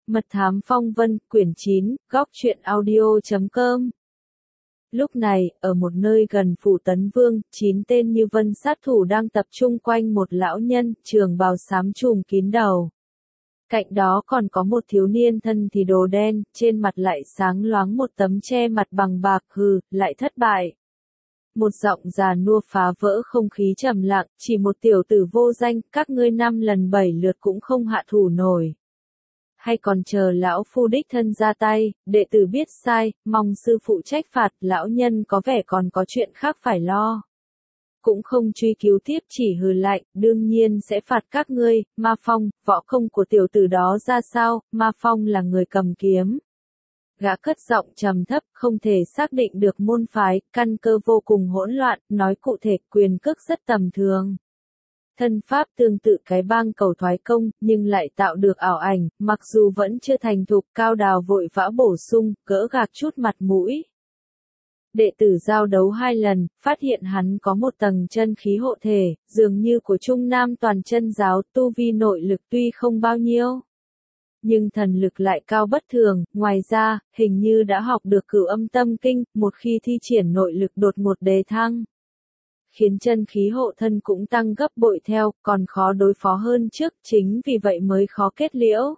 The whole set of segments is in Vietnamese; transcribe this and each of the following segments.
Mật thám phong vân, quyển 9, góc truyện audio.com. Lúc này, ở một nơi gần phủ Tấn Vương, 9 tên Như Vân sát thủ đang tập trung quanh một lão nhân, trường bào xám trùm kín đầu. Cạnh đó còn có một thiếu niên thân thì đồ đen, trên mặt lại sáng loáng một tấm che mặt bằng bạc, lại thất bại. Một giọng già nua phá vỡ không khí trầm lặng, chỉ một tiểu tử vô danh, các ngươi 5 lần 7 lượt cũng không hạ thủ nổi. Hay còn chờ lão phu đích thân ra tay, đệ tử biết sai, mong sư phụ trách phạt, lão nhân có vẻ còn có chuyện khác phải lo. Cũng không truy cứu tiếp, chỉ hừ lạnh, đương nhiên sẽ phạt các ngươi. Ma Phong, võ công của tiểu tử đó ra sao? Ma Phong là người cầm kiếm. Gã cất giọng trầm thấp, không thể xác định được môn phái, căn cơ vô cùng hỗn loạn, nói cụ thể quyền cước rất tầm thường. Thân pháp tương tự cái bang cầu thoái công, nhưng lại tạo được ảo ảnh, mặc dù vẫn chưa thành thục, Cao Đào vội vã bổ sung, gỡ gạc chút mặt mũi. Đệ tử giao đấu 2 lần, phát hiện hắn có một tầng chân khí hộ thể, dường như của Trung Nam toàn chân giáo, tu vi nội lực tuy không bao nhiêu, nhưng thần lực lại cao bất thường, ngoài ra, hình như đã học được Cửu Âm Tâm Kinh, một khi thi triển nội lực đột ngột đề thăng, khiến chân khí hộ thân cũng tăng gấp bội theo, còn khó đối phó hơn trước, chính vì vậy mới khó kết liễu.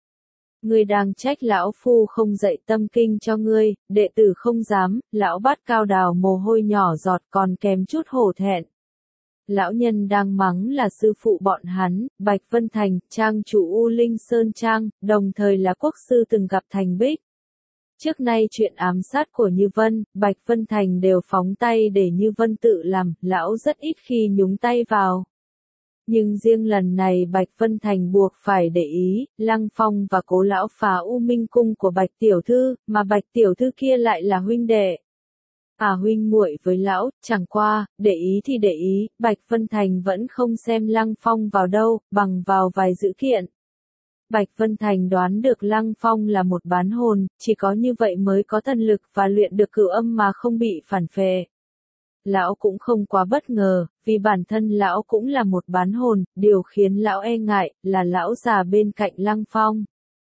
Ngươi đang trách lão phu không dạy tâm kinh cho ngươi, đệ tử không dám, lão bắt Cao Đào mồ hôi nhỏ giọt còn kèm chút hổ thẹn. Lão nhân đang mắng là sư phụ bọn hắn, Bạch Vân Thành, trang chủ U Linh Sơn Trang, đồng thời là quốc sư từng gặp Thành Bích. Trước nay chuyện ám sát của Như Vân, Bạch Vân Thành đều phóng tay để Như Vân tự làm, lão rất ít khi nhúng tay vào. Nhưng riêng lần này Bạch Vân Thành buộc phải để ý, Lăng Phong và Cố lão phá U Minh cung của Bạch tiểu thư, mà Bạch tiểu thư kia lại là huynh đệ. Huynh muội với lão, chẳng qua, để ý thì để ý, Bạch Vân Thành vẫn không xem Lăng Phong vào đâu, bằng vào vài dữ kiện. Bạch Vân Thành đoán được Lăng Phong là một bán hồn, chỉ có như vậy mới có thần lực và luyện được cửu âm mà không bị phản phệ. Lão cũng không quá bất ngờ, vì bản thân lão cũng là một bán hồn, điều khiến lão e ngại, là lão già bên cạnh Lăng Phong.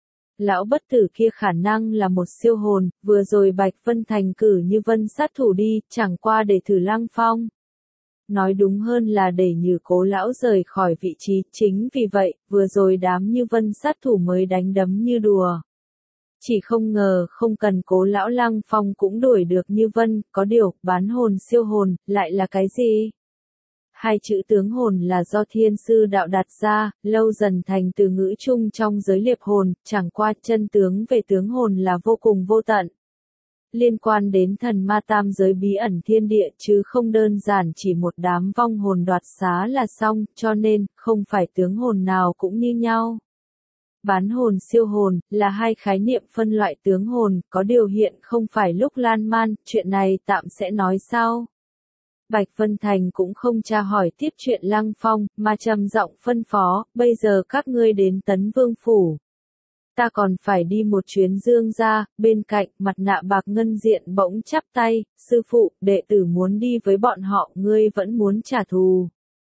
Lão bất tử kia khả năng là một siêu hồn, vừa rồi Bạch Vân Thành cử Như Vân sát thủ đi, chẳng qua để thử Lăng Phong. Nói đúng hơn là để nhử Cố lão rời khỏi vị trí, chính vì vậy, vừa rồi đám Như Vân sát thủ mới đánh đấm như đùa. Chỉ không ngờ không cần Cố lão, Lăng Phong cũng đuổi được Như Vân, có điều, bán hồn siêu hồn, lại là cái gì? Hai chữ tướng hồn là do thiên sư đạo đặt ra, lâu dần thành từ ngữ chung trong giới liệp hồn, chẳng qua chân tướng về tướng hồn là vô cùng vô tận. Liên quan đến thần ma tam giới bí ẩn thiên địa chứ không đơn giản chỉ một đám vong hồn đoạt xá là xong, cho nên, không phải tướng hồn nào cũng như nhau. Bán hồn siêu hồn, là hai khái niệm phân loại tướng hồn, có điều hiện không phải lúc lan man, chuyện này tạm sẽ nói sau. Bạch Vân Thành cũng không tra hỏi tiếp chuyện Lăng Phong, mà trầm giọng phân phó, bây giờ các ngươi đến Tấn Vương Phủ. Ta còn phải đi một chuyến Dương gia, bên cạnh, mặt nạ bạc ngân diện bỗng chắp tay, sư phụ, đệ tử muốn đi với bọn họ, ngươi vẫn muốn trả thù.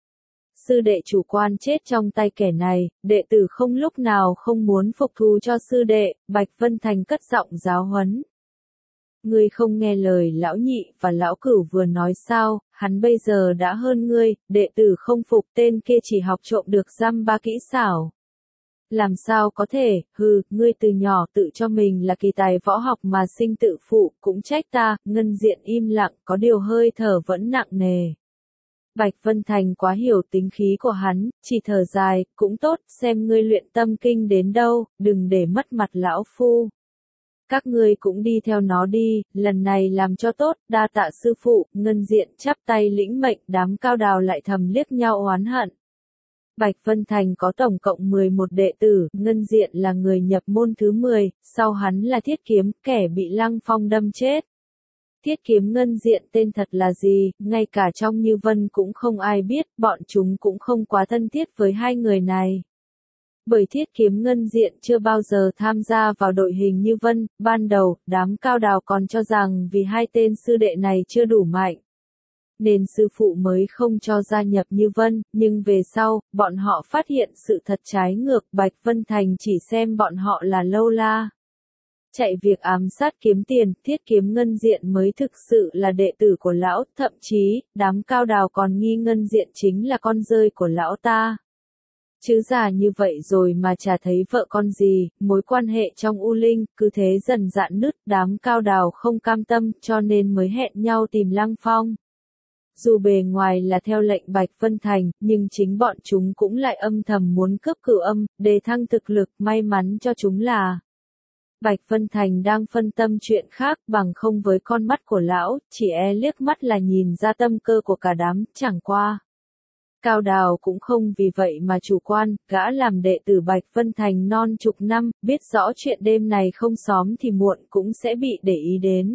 Sư đệ chủ quan chết trong tay kẻ này, đệ tử không lúc nào không muốn phục thù cho sư đệ, Bạch Vân Thành cất giọng giáo huấn. Ngươi không nghe lời lão nhị và lão cửu vừa nói sao, hắn bây giờ đã hơn ngươi, đệ tử không phục, tên kia chỉ học trộm được dăm ba kỹ xảo. Làm sao có thể, ngươi từ nhỏ tự cho mình là kỳ tài võ học mà sinh tự phụ, cũng trách ta, ngân diện im lặng, có điều hơi thở vẫn nặng nề. Bạch Vân Thành quá hiểu tính khí của hắn, chỉ thở dài, cũng tốt, xem ngươi luyện tâm kinh đến đâu, đừng để mất mặt lão phu. Các ngươi cũng đi theo nó đi, lần này làm cho tốt, đa tạ sư phụ, ngân diện chắp tay lĩnh mệnh, đám Cao Đào lại thầm liếc nhau oán hận. Bạch Vân Thành có tổng cộng 11 đệ tử, ngân diện là người nhập môn thứ 10, sau hắn là Thiết Kiếm, kẻ bị Lăng Phong đâm chết. Thiết Kiếm ngân diện tên thật là gì, ngay cả trong Như Vân cũng không ai biết, bọn chúng cũng không quá thân thiết với hai người này. Bởi Thiết Kiếm ngân diện chưa bao giờ tham gia vào đội hình Như Vân, ban đầu, đám Cao Đào còn cho rằng vì hai tên sư đệ này chưa đủ mạnh. nên sư phụ mới không cho gia nhập Như Vân, nhưng về sau, bọn họ phát hiện sự thật trái ngược, Bạch Vân Thành chỉ xem bọn họ là lâu la. Chạy việc ám sát kiếm tiền, thiết kiếm Ngân Diện mới thực sự là đệ tử của lão, thậm chí, đám Cao Đào còn nghi Ngân Diện chính là con rơi của lão ta. Chứ già như vậy rồi mà chả thấy vợ con gì, mối quan hệ trong U Linh, cứ thế dần dạn nứt, đám Cao Đào không cam tâm, cho nên mới hẹn nhau tìm Lăng Phong. Dù bề ngoài là theo lệnh Bạch Vân Thành, nhưng chính bọn chúng cũng lại âm thầm muốn cướp Cửu Âm, đề thăng thực lực, may mắn cho chúng là Bạch Vân Thành đang phân tâm chuyện khác, bằng không với con mắt của lão, chỉ liếc mắt là nhìn ra tâm cơ của cả đám, chẳng qua. Cao Đào cũng không vì vậy mà chủ quan, gã làm đệ tử Bạch Vân Thành non chục năm, biết rõ chuyện đêm này không xóm thì muộn cũng sẽ bị để ý đến.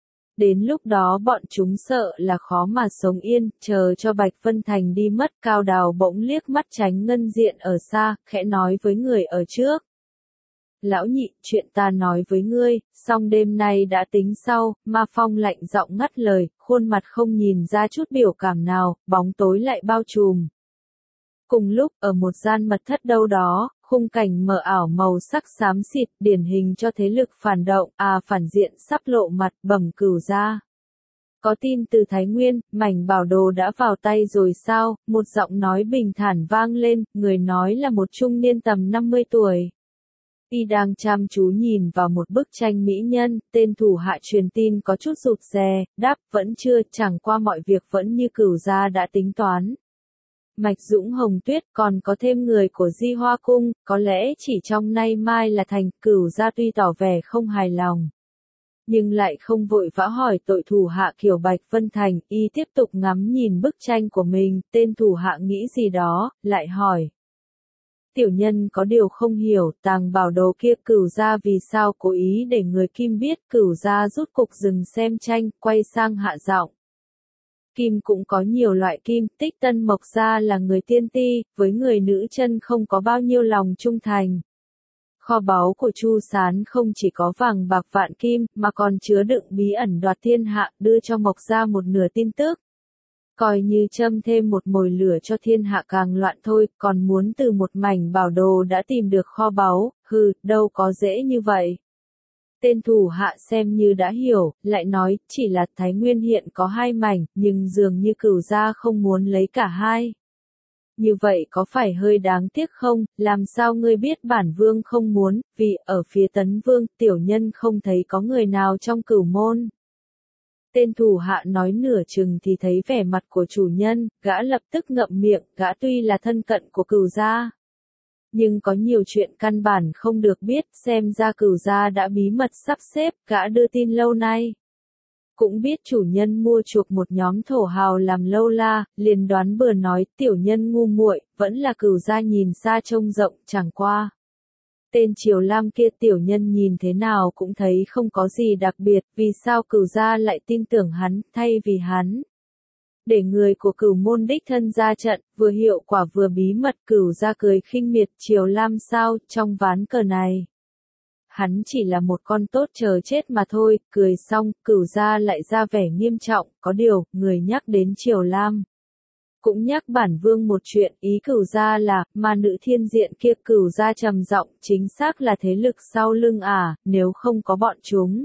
Đến lúc đó bọn chúng sợ là khó mà sống yên, chờ cho Bạch Vân Thành đi mất. Cao Đào bỗng liếc mắt tránh Ngân Diện ở xa, khẽ nói với người ở trước. Lão nhị, chuyện ta nói với ngươi, xong đêm nay đã tính sau, Ma Phong lạnh giọng ngắt lời, khuôn mặt không nhìn ra chút biểu cảm nào, bóng tối lại bao trùm. Cùng lúc, ở một gian mật thất đâu đó, khung cảnh mờ ảo màu sắc xám xịt, điển hình cho thế lực phản động, phản diện sắp lộ mặt, Bẩm Cửu gia. Có tin từ Thái Nguyên, mảnh bảo đồ đã vào tay rồi sao? Một giọng nói bình thản vang lên, người nói là một trung niên tầm 50 tuổi. Y đang chăm chú nhìn vào một bức tranh mỹ nhân, tên thủ hạ truyền tin có chút rụt rè, đáp vẫn chưa, chẳng qua mọi việc vẫn như Cửu gia đã tính toán. Mạch Dũng Hồng Tuyết còn có thêm người của Di Hoa Cung, có lẽ chỉ trong nay mai là thành. Cửu gia tuy tỏ vẻ không hài lòng, nhưng lại không vội vã hỏi tội thủ hạ kiểu Bạch Vân Thành, y tiếp tục ngắm nhìn bức tranh của mình, tên thủ hạ nghĩ gì đó, lại hỏi. Tiểu nhân có điều không hiểu, tàng bảo đồ kia Cửu gia vì sao cố ý để người Kim biết. Cửu gia rút cục dừng xem tranh, quay sang hạ giọng. Kim cũng có nhiều loại kim, Tích Tân Mộc gia là người tiên ti, với người nữ chân không có bao nhiêu lòng trung thành. Kho báu của Chu Sán không chỉ có vàng bạc vạn kim, mà còn chứa đựng bí ẩn đoạt thiên hạ, đưa cho Mộc gia một nửa tin tức. Coi như châm thêm một mồi lửa cho thiên hạ càng loạn thôi, còn muốn từ một mảnh bảo đồ đã tìm được kho báu, đâu có dễ như vậy. Tên thủ hạ xem như đã hiểu, lại nói, chỉ là Thái Nguyên hiện có 2 mảnh, nhưng dường như Cửu gia không muốn lấy cả hai. Như vậy có phải hơi đáng tiếc không, làm sao ngươi biết bản vương không muốn, vì ở phía Tấn Vương, tiểu nhân không thấy có người nào trong Cửu môn. Tên thủ hạ nói nửa chừng thì thấy vẻ mặt của chủ nhân, gã lập tức ngậm miệng, gã tuy là thân cận của Cửu gia, nhưng có nhiều chuyện căn bản không được biết, xem ra Cửu gia đã bí mật sắp xếp, gã đưa tin lâu nay. Cũng biết chủ nhân mua chuộc một nhóm thổ hào làm lâu la, liền đoán bừa nói, tiểu nhân ngu muội, vẫn là Cửu gia nhìn xa trông rộng, chẳng qua. Tên Triều Lam kia tiểu nhân nhìn thế nào cũng thấy không có gì đặc biệt, vì sao Cửu gia lại tin tưởng hắn, thay vì hắn. Để người của Cửu môn đích thân ra trận, vừa hiệu quả vừa bí mật. Cửu gia cười khinh miệt, Triều Lam sao, trong ván cờ này. Hắn chỉ là một con tốt chờ chết mà thôi, cười xong, Cửu gia lại ra vẻ nghiêm trọng, có điều, người nhắc đến Triều Lam. Cũng nhắc bản vương một chuyện, ý Cửu gia là, mà nữ thiên diện kia. Cửu gia trầm giọng, chính xác là thế lực sau lưng nếu không có bọn chúng.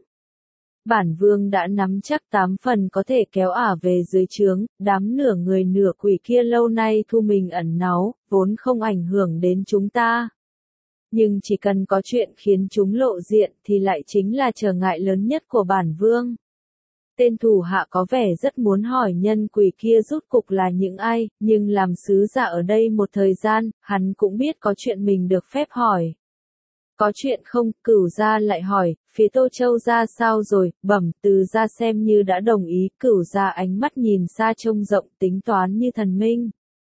Bản vương đã nắm chắc 8 phần có thể kéo về dưới trướng, đám nửa người nửa quỷ kia lâu nay thu mình ẩn náu, vốn không ảnh hưởng đến chúng ta. Nhưng chỉ cần có chuyện khiến chúng lộ diện thì lại chính là trở ngại lớn nhất của bản vương. Tên thủ hạ có vẻ rất muốn hỏi nhân quỷ kia rút cục là những ai, nhưng làm sứ giả ở đây một thời gian, hắn cũng biết có chuyện mình được phép hỏi. Có chuyện không? Cửu gia lại hỏi, phía Tô Châu gia sao rồi? Bẩm, Từ gia xem như đã đồng ý. Cửu gia ánh mắt nhìn xa trông rộng, tính toán như thần minh.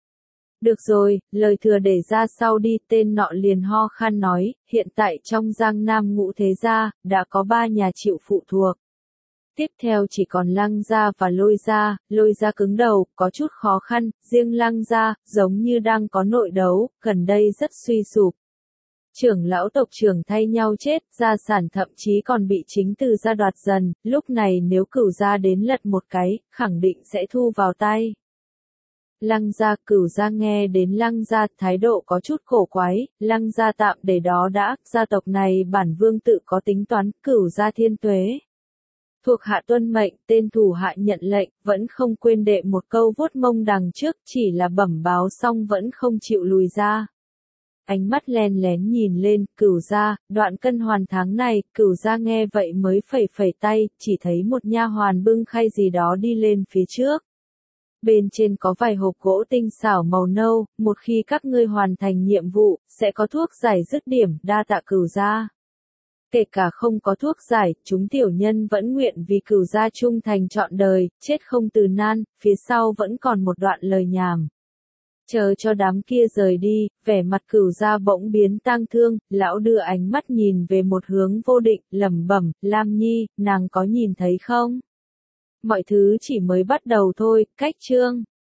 Được rồi, lời thừa để ra sau đi. Tên nọ liền ho khan nói, hiện tại trong Giang Nam Ngũ Thế gia, đã có 3 nhà chịu phụ thuộc. Tiếp theo chỉ còn Lăng gia và Lôi gia cứng đầu, có chút khó khăn, riêng Lăng gia, giống như đang có nội đấu, gần đây rất suy sụp. Trưởng lão tộc trưởng thay nhau chết, gia sản thậm chí còn bị chính từ gia đoạt dần, lúc này nếu Cửu gia đến lật một cái, khẳng định sẽ thu vào tay. Lăng gia, Cửu gia nghe đến Lăng gia, thái độ có chút cổ quái, Lăng gia tạm để đó đã, gia tộc này bản vương tự có tính toán, Cửu gia thiên tuế. Thuộc hạ tuân mệnh, tên thủ hạ nhận lệnh, vẫn không quên đệ một câu vuốt mông đằng trước, chỉ là bẩm báo xong vẫn không chịu lùi ra. Ánh mắt len lén nhìn lên, Cửu gia, Đoạn Cân Hoàn tháng này, Cửu gia nghe vậy mới phẩy phẩy tay, chỉ thấy một nha hoàn bưng khay gì đó đi lên phía trước. Bên trên có vài hộp gỗ tinh xảo màu nâu, một khi các ngươi hoàn thành nhiệm vụ, sẽ có thuốc giải dứt điểm, đa tạ Cửu gia. Kể cả không có thuốc giải, chúng tiểu nhân vẫn nguyện vì Cửu gia trung thành trọn đời, chết không từ nan, phía sau vẫn còn một đoạn lời nhảm. Chờ cho đám kia rời đi, vẻ mặt Cửu gia bỗng biến tang thương, lão đưa ánh mắt nhìn về một hướng vô định, lẩm bẩm, Lam Nhi, nàng có nhìn thấy không? Mọi thứ chỉ mới bắt đầu thôi, cách chương.